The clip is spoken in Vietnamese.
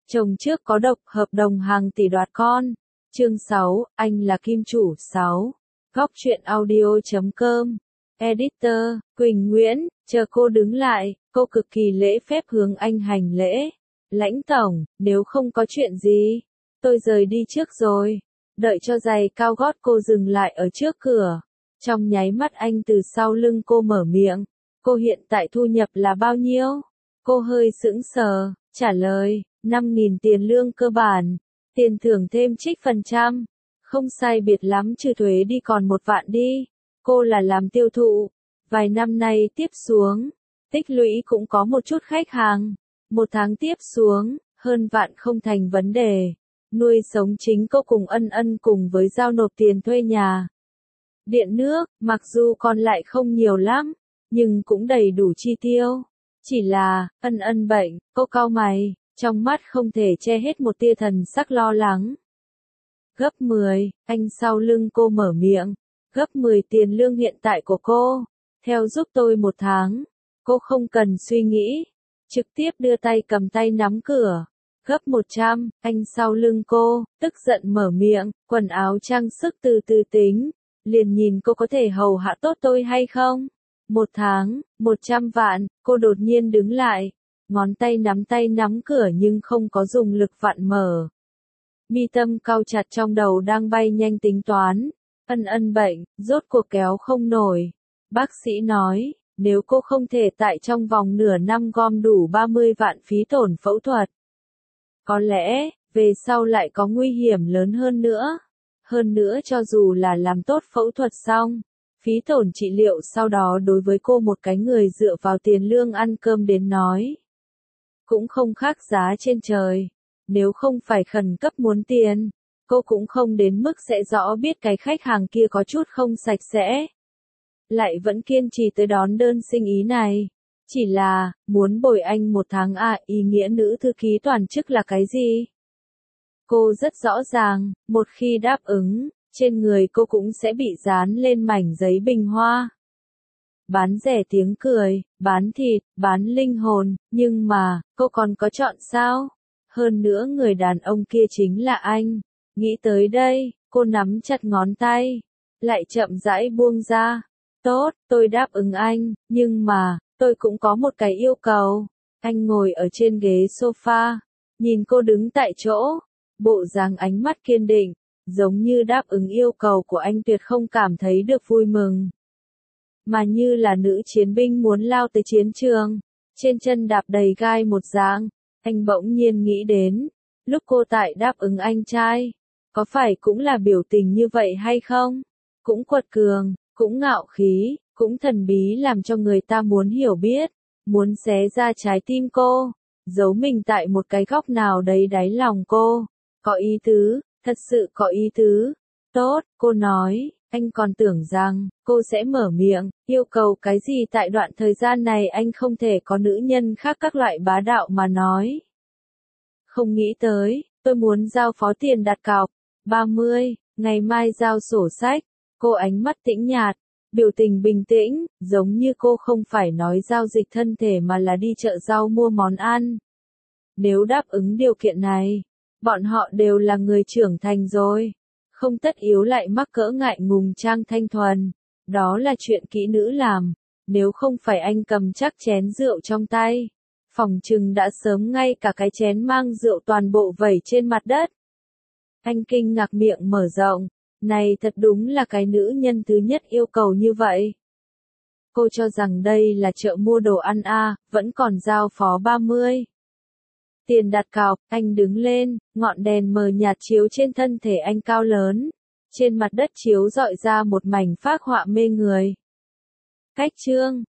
Chồng trước có độc, hợp đồng hàng tỷ đoạt con. Chương 6, anh là kim chủ. 6. Góc truyện audio.com. Editor, Quỳnh Nguyễn, chờ cô đứng lại, cô cực kỳ lễ phép hướng anh hành lễ. Lãnh tổng, nếu không có chuyện gì, tôi rời đi trước rồi. Đợi cho giày cao gót cô dừng lại ở trước cửa. Trong nháy mắt anh từ sau lưng cô mở miệng. Cô hiện tại thu nhập là bao nhiêu? Cô hơi sững sờ, trả lời, 5.000 tiền lương cơ bản, tiền thưởng thêm trích phần trăm. Không sai biệt lắm trừ thuế đi còn 1 vạn đi. Cô là làm tiêu thụ, vài năm nay tiếp xuống, tích lũy cũng có một chút khách hàng. 1 tháng tiếp xuống, hơn vạn không thành vấn đề. Nuôi sống chính cô cùng Ân Ân cùng với giao nộp tiền thuê nhà. Điện nước, mặc dù còn lại không nhiều lắm, nhưng cũng đầy đủ chi tiêu. Chỉ là, Ân Ân bệnh, cô cau mày, trong mắt không thể che hết một tia thần sắc lo lắng. Gấp 10, anh sau lưng cô mở miệng. Gấp 10 tiền lương hiện tại của cô. Theo giúp tôi 1 tháng. Cô không cần suy nghĩ. Trực tiếp đưa tay cầm tay nắm cửa. Gấp 100, anh sau lưng cô, tức giận mở miệng, quần áo trang sức từ từ tính. Liền nhìn cô có thể hầu hạ tốt tôi hay không? 1 tháng, 100 vạn, cô đột nhiên đứng lại. Ngón tay nắm cửa nhưng không có dùng lực vặn mở. Mi tâm cau chặt trong đầu đang bay nhanh tính toán. Ân Ân bệnh, rốt cuộc kéo không nổi. Bác sĩ nói, nếu cô không thể tại trong vòng nửa năm gom đủ 30 vạn phí tổn phẫu thuật, có lẽ, về sau lại có nguy hiểm lớn hơn nữa. Hơn nữa cho dù là làm tốt phẫu thuật xong, phí tổn trị liệu sau đó đối với cô một cái người dựa vào tiền lương ăn cơm đến nói, cũng không khác giá trên trời. Nếu không phải khẩn cấp muốn tiền, cô cũng không đến mức sẽ rõ biết cái khách hàng kia có chút không sạch sẽ. Lại vẫn kiên trì tới đón đơn xin ý này. Chỉ là, muốn bồi anh 1 tháng ý nghĩa nữ thư ký toàn chức là cái gì? Cô rất rõ ràng, một khi đáp ứng, trên người cô cũng sẽ bị dán lên mảnh giấy bình hoa. Bán rẻ tiếng cười, bán thịt, bán linh hồn, nhưng mà, cô còn có chọn sao? Hơn nữa người đàn ông kia chính là anh. Nghĩ tới đây, cô nắm chặt ngón tay, lại chậm rãi buông ra. Tốt, tôi đáp ứng anh, nhưng mà, tôi cũng có một cái yêu cầu. Anh ngồi ở trên ghế sofa, nhìn cô đứng tại chỗ, bộ dáng ánh mắt kiên định, giống như đáp ứng yêu cầu của anh tuyệt không cảm thấy được vui mừng, mà như là nữ chiến binh muốn lao tới chiến trường, trên chân đạp đầy gai một dạng. Anh bỗng nhiên nghĩ đến, lúc cô tại đáp ứng anh trai, có phải cũng là biểu tình như vậy hay không? Cũng quật cường, cũng ngạo khí, cũng thần bí làm cho người ta muốn hiểu biết, muốn xé ra trái tim cô, giấu mình tại một cái góc nào đấy đáy lòng cô. Có ý tứ, thật sự có ý tứ. Tốt, cô nói, anh còn tưởng rằng, cô sẽ mở miệng, yêu cầu cái gì tại đoạn thời gian này anh không thể có nữ nhân khác các loại bá đạo mà nói. Không nghĩ tới, tôi muốn giao phó tiền đặt cọc, 30, ngày mai giao sổ sách. Cô ánh mắt tĩnh nhạt, biểu tình bình tĩnh, giống như cô không phải nói giao dịch thân thể mà là đi chợ rau mua món ăn. Nếu đáp ứng điều kiện này, bọn họ đều là người trưởng thành rồi, không tất yếu lại mắc cỡ ngại ngùng trang thanh thuần. Đó là chuyện kỹ nữ làm, nếu không phải anh cầm chắc chén rượu trong tay, phỏng chừng đã sớm ngay cả cái chén mang rượu toàn bộ vẩy trên mặt đất. Anh kinh ngạc miệng mở rộng, này thật đúng là cái nữ nhân thứ nhất yêu cầu như vậy. Cô cho rằng đây là chợ mua đồ ăn vẫn còn giao phó 30. Tiền đặt cọc, anh đứng lên, ngọn đèn mờ nhạt chiếu trên thân thể anh cao lớn. Trên mặt đất chiếu rọi ra một mảnh phác họa mê người. Cách chương